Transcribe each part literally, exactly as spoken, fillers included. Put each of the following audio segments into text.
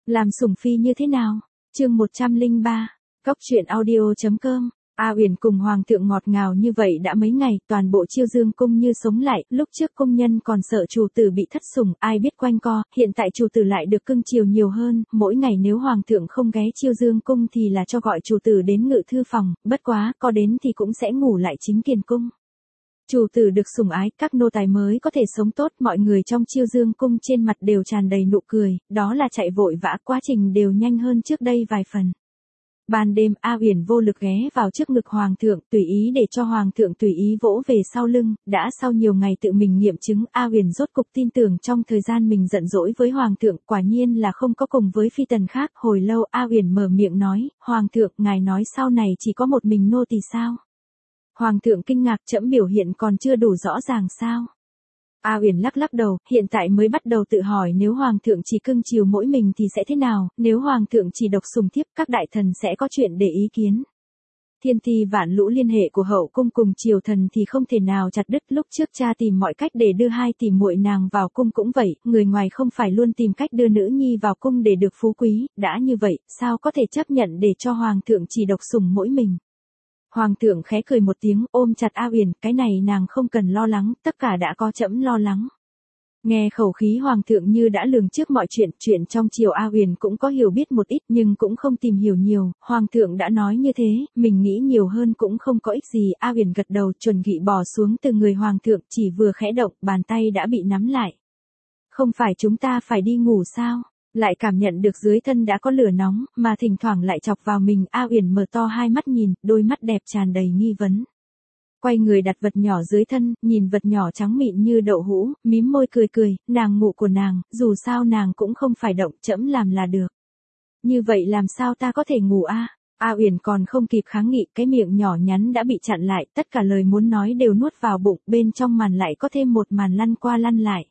Làm sủng phi như thế nào? Chương một trăm lẻ ba. Cóc truyện audio chấm com. A Uyển cùng hoàng thượng ngọt ngào như vậy đã mấy ngày, toàn bộ Chiêu Dương cung như sống lại, lúc trước công nhân còn sợ chủ tử bị thất sủng, ai biết quanh co, hiện tại chủ tử lại được cưng chiều nhiều hơn, mỗi ngày nếu hoàng thượng không ghé Chiêu Dương cung thì là cho gọi chủ tử đến ngự thư phòng, bất quá, có đến thì cũng sẽ ngủ lại chính kiền cung. Chủ tử được sủng ái, các nô tài mới có thể sống tốt, mọi người trong Chiêu Dương cung trên mặt đều tràn đầy nụ cười, đó là chạy vội vã, quá trình đều nhanh hơn trước đây vài phần. Ban đêm A Uyển vô lực ghé vào trước ngực hoàng thượng, tùy ý để cho hoàng thượng tùy ý vỗ về sau lưng, đã sau nhiều ngày tự mình nghiệm chứng, A Uyển rốt cục tin tưởng trong thời gian mình giận dỗi với hoàng thượng, quả nhiên là không có cùng với phi tần khác. Hồi lâu A Uyển mở miệng nói, hoàng thượng, ngài nói sau này chỉ có một mình nô tỳ sao? Hoàng thượng kinh ngạc, trẫm biểu hiện còn chưa đủ rõ ràng sao? A Uyển lắc lắc đầu, hiện tại mới bắt đầu tự hỏi nếu hoàng thượng chỉ cưng chiều mỗi mình thì sẽ thế nào, nếu hoàng thượng chỉ độc sủng thiếp, các đại thần sẽ có chuyện để ý kiến. Thiên ti vạn lũ liên hệ của hậu cung cùng triều thần thì không thể nào chặt đứt, lúc trước cha tìm mọi cách để đưa hai tỷ muội nàng vào cung cũng vậy, người ngoài không phải luôn tìm cách đưa nữ nhi vào cung để được phú quý, đã như vậy, sao có thể chấp nhận để cho hoàng thượng chỉ độc sủng mỗi mình. Hoàng thượng khẽ cười một tiếng, ôm chặt A Uyển, cái này nàng không cần lo lắng, tất cả đã có trẫm lo lắng. Nghe khẩu khí hoàng thượng như đã lường trước mọi chuyện, chuyện trong triều A Uyển cũng có hiểu biết một ít nhưng cũng không tìm hiểu nhiều, hoàng thượng đã nói như thế, mình nghĩ nhiều hơn cũng không có ích gì. A Uyển gật đầu, chuẩn bị bò xuống từ người hoàng thượng, chỉ vừa khẽ động, bàn tay đã bị nắm lại. Không phải chúng ta phải đi ngủ sao? Lại cảm nhận được dưới thân đã có lửa nóng, mà thỉnh thoảng lại chọc vào mình. A Uyển mở to hai mắt nhìn, đôi mắt đẹp tràn đầy nghi vấn. Quay người đặt vật nhỏ dưới thân, nhìn vật nhỏ trắng mịn như đậu hũ, mím môi cười cười, nàng ngủ của nàng, dù sao nàng cũng không phải động, trẫm làm là được. Như vậy làm sao ta có thể ngủ a? A Uyển còn không kịp kháng nghị, cái miệng nhỏ nhắn đã bị chặn lại, tất cả lời muốn nói đều nuốt vào bụng, bên trong màn lại có thêm một màn lăn qua lăn lại.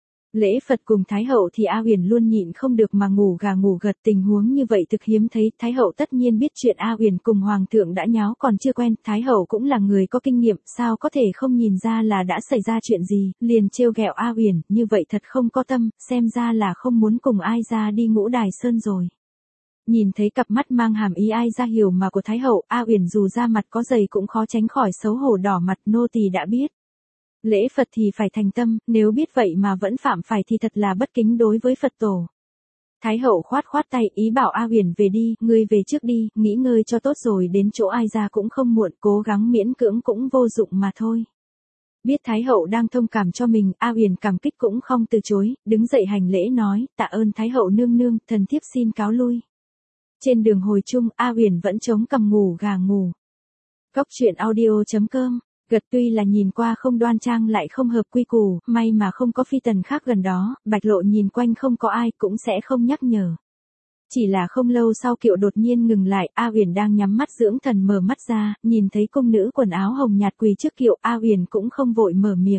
Lễ Phật cùng Thái hậu thì A Uyển luôn nhịn không được mà ngủ gà ngủ gật, tình huống như vậy thực hiếm thấy. Thái hậu tất nhiên biết chuyện A Uyển cùng hoàng thượng đã nháo còn chưa quen, Thái hậu cũng là người có kinh nghiệm, sao có thể không nhìn ra là đã xảy ra chuyện gì, liền trêu ghẹo A Uyển, như vậy thật không có tâm, xem ra là không muốn cùng ai ra đi Ngũ Đài Sơn rồi. Nhìn thấy cặp mắt mang hàm ý ai ra hiểu mà của Thái hậu, A Uyển dù da mặt có dày cũng khó tránh khỏi xấu hổ đỏ mặt, nô tỳ đã biết. Lễ Phật thì phải thành tâm, nếu biết vậy mà vẫn phạm phải thì thật là bất kính đối với Phật tổ. Thái hậu khoát khoát tay, ý bảo A Uyển về đi, ngươi về trước đi, nghỉ ngơi cho tốt rồi đến chỗ ai ra cũng không muộn, cố gắng miễn cưỡng cũng vô dụng mà thôi. Biết Thái hậu đang thông cảm cho mình, A Uyển cảm kích cũng không từ chối, đứng dậy hành lễ nói, tạ ơn Thái hậu nương nương, thần thiếp xin cáo lui. Trên đường hồi chung, A Uyển vẫn chống cằm ngủ gà ngủ. Cóc truyện audio chấm com. Gật tuy là nhìn qua không đoan trang lại không hợp quy củ, may mà không có phi tần khác gần đó, Bạch Lộ nhìn quanh không có ai cũng sẽ không nhắc nhở. Chỉ là không lâu sau kiệu đột nhiên ngừng lại, A Uyển đang nhắm mắt dưỡng thần mở mắt ra, nhìn thấy cung nữ quần áo hồng nhạt quỳ trước kiệu, A Uyển cũng không vội mở miệng.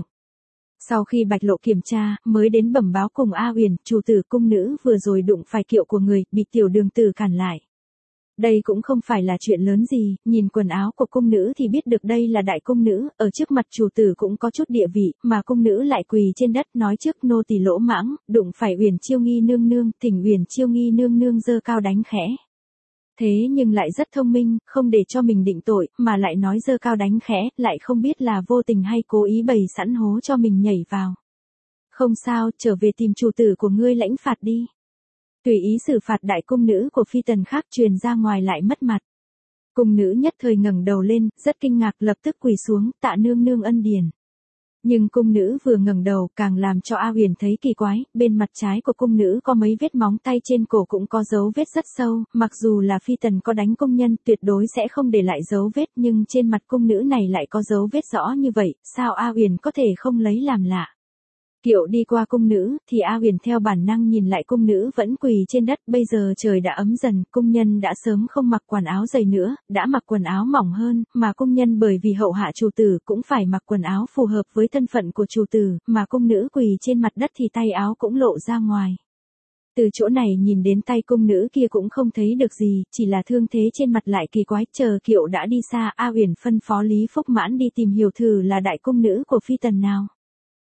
Sau khi Bạch Lộ kiểm tra, mới đến bẩm báo cùng A Uyển, chủ tử cung nữ vừa rồi đụng phải kiệu của người, bị tiểu đường tử cản lại. Đây cũng không phải là chuyện lớn gì, nhìn quần áo của cung nữ thì biết được đây là đại cung nữ, ở trước mặt chủ tử cũng có chút địa vị, mà cung nữ lại quỳ trên đất nói trước nô tỳ lỗ mãng, đụng phải Uyển Chiêu Nghi nương nương, thỉnh Uyển Chiêu Nghi nương nương giơ cao đánh khẽ. Thế nhưng lại rất thông minh, không để cho mình định tội, mà lại nói giơ cao đánh khẽ, lại không biết là vô tình hay cố ý bày sẵn hố cho mình nhảy vào. Không sao, trở về tìm chủ tử của ngươi lãnh phạt đi. Tùy ý xử phạt đại cung nữ của phi tần khác truyền ra ngoài lại mất mặt. Cung nữ nhất thời ngẩng đầu lên, rất kinh ngạc lập tức quỳ xuống, tạ nương nương ân điển. Nhưng cung nữ vừa ngẩng đầu càng làm cho A Uyển thấy kỳ quái, bên mặt trái của cung nữ có mấy vết móng tay, trên cổ cũng có dấu vết rất sâu, mặc dù là phi tần có đánh công nhân tuyệt đối sẽ không để lại dấu vết, nhưng trên mặt cung nữ này lại có dấu vết rõ như vậy, sao A Uyển có thể không lấy làm lạ. Kiệu đi qua cung nữ, thì A Uyển theo bản năng nhìn lại cung nữ vẫn quỳ trên đất, bây giờ trời đã ấm dần, cung nhân đã sớm không mặc quần áo dày nữa, đã mặc quần áo mỏng hơn, mà cung nhân bởi vì hậu hạ chủ tử cũng phải mặc quần áo phù hợp với thân phận của chủ tử, mà cung nữ quỳ trên mặt đất thì tay áo cũng lộ ra ngoài. Từ chỗ này nhìn đến tay cung nữ kia cũng không thấy được gì, chỉ là thương thế trên mặt lại kỳ quái, chờ kiệu đã đi xa, A Uyển phân phó Lý Phúc Mãn đi tìm hiểu thử là đại cung nữ của phi tần nào.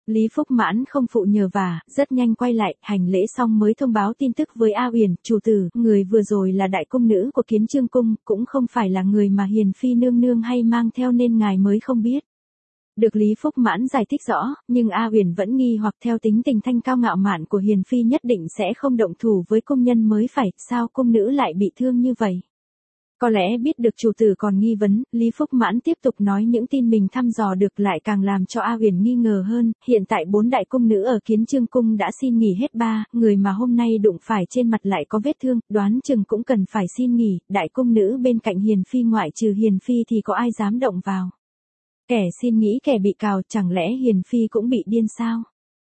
Lý Phúc Mãn không phụ nhờ vả, rất nhanh quay lại, hành lễ xong mới thông báo tin tức với A Uyển, chủ tử, người vừa rồi là đại cung nữ của Kiến Chương cung, cũng không phải là người mà Hiền phi nương nương hay mang theo nên ngài mới không biết. Được Lý Phúc Mãn giải thích rõ, nhưng A Uyển vẫn nghi hoặc theo tính tình thanh cao ngạo mạn của Hiền phi nhất định sẽ không động thủ với cung nhân mới phải, sao cung nữ lại bị thương như vậy? Có lẽ biết được chủ tử còn nghi vấn, Lý Phúc Mãn tiếp tục nói những tin mình thăm dò được lại càng làm cho A Uyển nghi ngờ hơn, hiện tại bốn đại cung nữ ở Kiến Chương cung đã xin nghỉ hết ba, người mà hôm nay đụng phải trên mặt lại có vết thương, đoán chừng cũng cần phải xin nghỉ, đại cung nữ bên cạnh Hiền phi ngoại trừ Hiền phi thì có ai dám động vào. Kẻ xin nghĩ kẻ bị cào, chẳng lẽ Hiền phi cũng bị điên sao?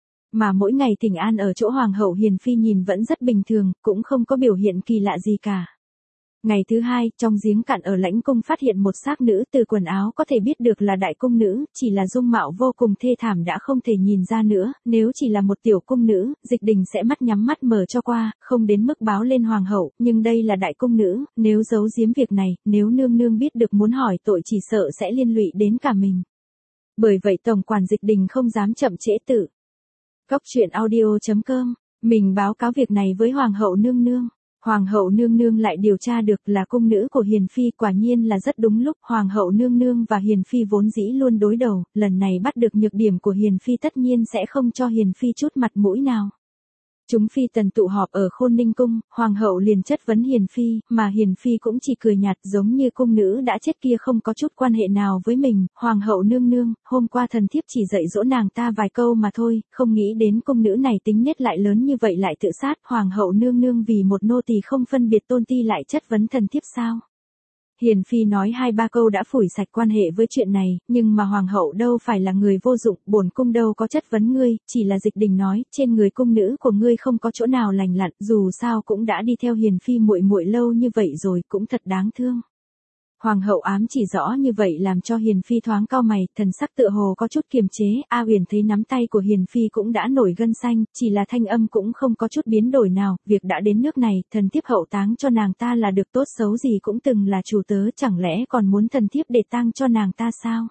Mà mỗi ngày thỉnh an ở chỗ hoàng hậu Hiền phi nhìn vẫn rất bình thường, cũng không có biểu hiện kỳ lạ gì cả. Ngày thứ hai, trong giếng cạn ở lãnh cung phát hiện một xác nữ, từ quần áo có thể biết được là đại cung nữ, chỉ là dung mạo vô cùng thê thảm đã không thể nhìn ra nữa, nếu chỉ là một tiểu cung nữ, Dịch Đình sẽ mắt nhắm mắt mở cho qua, không đến mức báo lên hoàng hậu, nhưng đây là đại cung nữ, nếu giấu giếm việc này, nếu nương nương biết được muốn hỏi tội chỉ sợ sẽ liên lụy đến cả mình. Bởi vậy tổng quản Dịch Đình không dám chậm trễ tự. Cóc truyện audio chấm com, mình báo cáo việc này với hoàng hậu nương nương. Hoàng hậu nương nương lại điều tra được là cung nữ của Hiền phi, quả nhiên là rất đúng lúc, hoàng hậu nương nương và Hiền phi vốn dĩ luôn đối đầu, lần này bắt được nhược điểm của Hiền phi tất nhiên sẽ không cho Hiền phi chút mặt mũi nào. Chúng phi tần tụ họp ở Khôn Ninh cung, hoàng hậu liền chất vấn Hiền phi, mà Hiền phi cũng chỉ cười nhạt giống như cung nữ đã chết kia không có chút quan hệ nào với mình. Hoàng hậu nương nương, hôm qua thần thiếp chỉ dạy dỗ nàng ta vài câu mà thôi, không nghĩ đến cung nữ này tính nết lại lớn như vậy lại tự sát. Hoàng hậu nương nương vì một nô tỳ không phân biệt tôn ti lại chất vấn thần thiếp sao? Hiền phi nói hai ba câu đã phủi sạch quan hệ với chuyện này, nhưng mà hoàng hậu đâu phải là người vô dụng, bổn cung đâu có chất vấn ngươi, chỉ là Dịch Đình nói, trên người cung nữ của ngươi không có chỗ nào lành lặn, dù sao cũng đã đi theo Hiền phi muội muội lâu như vậy rồi, cũng thật đáng thương. Hoàng hậu ám chỉ rõ như vậy làm cho Hiền phi thoáng cau mày, thần sắc tựa hồ có chút kiềm chế. A Uyển thấy nắm tay của Hiền phi cũng đã nổi gân xanh, chỉ là thanh âm cũng không có chút biến đổi nào, việc đã đến nước này, thần thiếp hậu táng cho nàng ta là được, tốt xấu gì cũng từng là chủ tớ, chẳng lẽ còn muốn thần thiếp để tang cho nàng ta sao?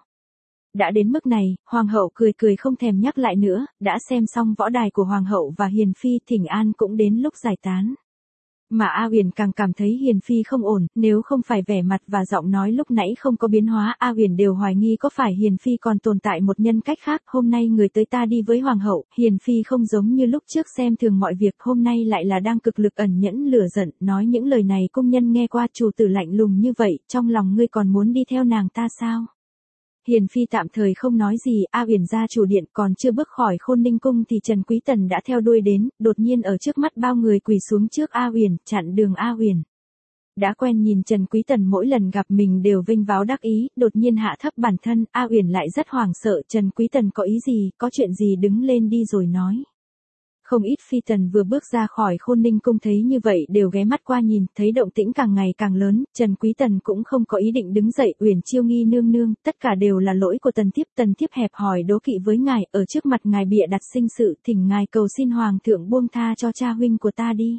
Đã đến mức này, hoàng hậu cười cười không thèm nhắc lại nữa, đã xem xong võ đài của hoàng hậu và Hiền phi, thỉnh an cũng đến lúc giải tán. Mà A Uyển càng cảm thấy Hiền phi không ổn, nếu không phải vẻ mặt và giọng nói lúc nãy không có biến hóa, A Uyển đều hoài nghi có phải Hiền phi còn tồn tại một nhân cách khác. Hôm nay người tới ta đi với hoàng hậu, Hiền phi không giống như lúc trước xem thường mọi việc, hôm nay lại là đang cực lực ẩn nhẫn lửa giận, nói những lời này cung nhân nghe qua, chủ tử lạnh lùng như vậy, trong lòng ngươi còn muốn đi theo nàng ta sao? Hiền phi tạm thời không nói gì, A Uyển ra chủ điện, còn chưa bước khỏi Khôn Ninh cung thì Trần Quý Tần đã theo đuôi đến, đột nhiên ở trước mắt bao người quỳ xuống trước A Uyển, chặn đường A Uyển. Đã quen nhìn Trần Quý Tần mỗi lần gặp mình đều vinh váo đắc ý, đột nhiên hạ thấp bản thân, A Uyển lại rất hoảng sợ, Trần Quý Tần có ý gì, có chuyện gì đứng lên đi rồi nói. Không ít phi tần vừa bước ra khỏi Khôn Ninh cung thấy như vậy đều ghé mắt qua nhìn, thấy động tĩnh càng ngày càng lớn, Trần Quý Tần cũng không có ý định đứng dậy. Uyển Chiêu Nghi nương nương, tất cả đều là lỗi của tần thiếp, tần thiếp hẹp hòi đố kỵ với ngài, ở trước mặt ngài bịa đặt sinh sự, thỉnh ngài cầu xin hoàng thượng buông tha cho cha huynh của ta đi.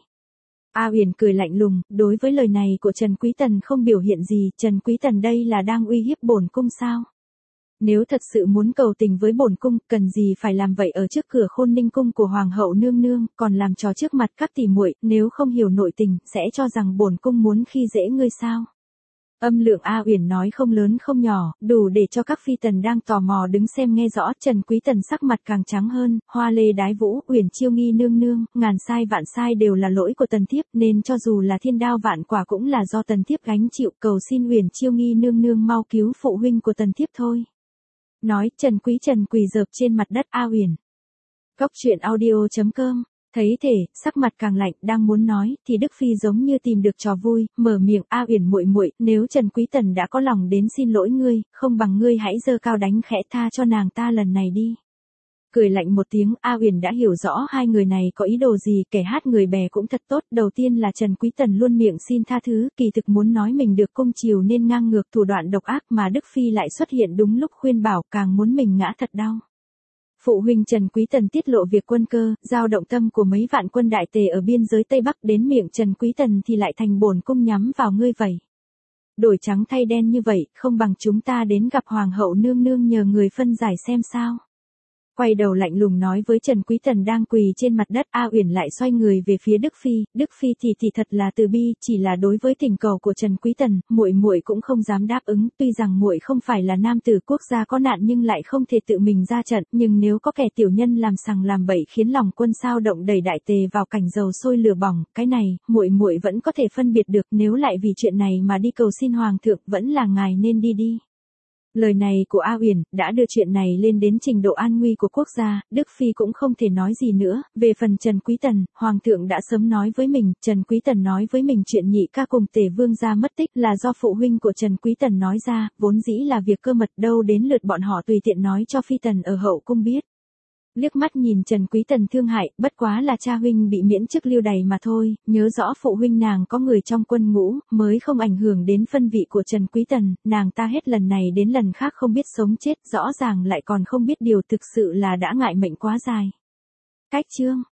A Uyển cười lạnh lùng, đối với lời này của Trần Quý Tần không biểu hiện gì, Trần Quý Tần đây là đang uy hiếp bổn cung sao? Nếu thật sự muốn cầu tình với bổn cung, cần gì phải làm vậy ở trước cửa Khôn Ninh cung của hoàng hậu nương nương, còn làm trò trước mặt các tỷ muội, nếu không hiểu nội tình, sẽ cho rằng bổn cung muốn khi dễ ngươi sao? Âm lượng A Uyển nói không lớn không nhỏ, đủ để cho các phi tần đang tò mò đứng xem nghe rõ. Trần Quý Tần sắc mặt càng trắng hơn, hoa lê đái vũ, Uyển Chiêu Nghi nương nương, ngàn sai vạn sai đều là lỗi của tần thiếp, nên cho dù là thiên đao vạn quả cũng là do tần thiếp gánh chịu, cầu xin Uyển Chiêu Nghi nương nương mau cứu phụ huynh của tần thiếp thôi. Nói, Trần Quý Trần quỳ dợp trên mặt đất. A Uyển. Cóc truyện audio chấm com. Thấy thể, sắc mặt càng lạnh, đang muốn nói, thì Đức Phi giống như tìm được trò vui, mở miệng, A Uyển muội muội, nếu Trần Quý Tần đã có lòng đến xin lỗi ngươi, không bằng ngươi hãy giơ cao đánh khẽ tha cho nàng ta lần này đi. Cười lạnh một tiếng, A Uyển đã hiểu rõ hai người này có ý đồ gì, kẻ hát người bè cũng thật tốt, đầu tiên là Trần Quý Tần luôn miệng xin tha thứ, kỳ thực muốn nói mình được cung chiều nên ngang ngược thủ đoạn độc ác, mà Đức Phi lại xuất hiện đúng lúc khuyên bảo, càng muốn mình ngã thật đau. Phụ huynh Trần Quý Tần tiết lộ việc quân cơ, giao động tâm của mấy vạn quân đại tề ở biên giới Tây Bắc đến miệng Trần Quý Tần thì lại thành bổn cung nhắm vào ngươi vậy. Đổi trắng thay đen như vậy, không bằng chúng ta đến gặp hoàng hậu nương nương nhờ người phân giải xem sao. Quay đầu lạnh lùng nói với Trần Quý Tần đang quỳ trên mặt đất, A Uyển lại xoay người về phía Đức Phi, Đức Phi thì thì thật là từ bi, chỉ là đối với thỉnh cầu của Trần Quý Tần, muội muội cũng không dám đáp ứng, tuy rằng muội không phải là nam tử quốc gia có nạn nhưng lại không thể tự mình ra trận, nhưng nếu có kẻ tiểu nhân làm sằng làm bậy khiến lòng quân sao động đẩy đại tề vào cảnh dầu sôi lửa bỏng, cái này, muội muội vẫn có thể phân biệt được, nếu lại vì chuyện này mà đi cầu xin hoàng thượng, vẫn là ngài nên đi đi. Lời này của A Uyển đã đưa chuyện này lên đến trình độ an nguy của quốc gia, Đức Phi cũng không thể nói gì nữa. Về phần Trần Quý Tần, Hoàng thượng đã sớm nói với mình, Trần Quý Tần nói với mình chuyện nhị ca cùng Tề Vương gia mất tích là do phụ huynh của Trần Quý Tần nói ra, vốn dĩ là việc cơ mật, đâu đến lượt bọn họ tùy tiện nói cho Phi Tần ở hậu cung biết. Liếc mắt nhìn Trần Quý Tần thương hại, bất quá là cha huynh bị miễn chức lưu đày mà thôi, nhớ rõ phụ huynh nàng có người trong quân ngũ, mới không ảnh hưởng đến phân vị của Trần Quý Tần, nàng ta hết lần này đến lần khác không biết sống chết, rõ ràng lại còn không biết điều, thực sự là đã ngại mệnh quá dài. Cách chương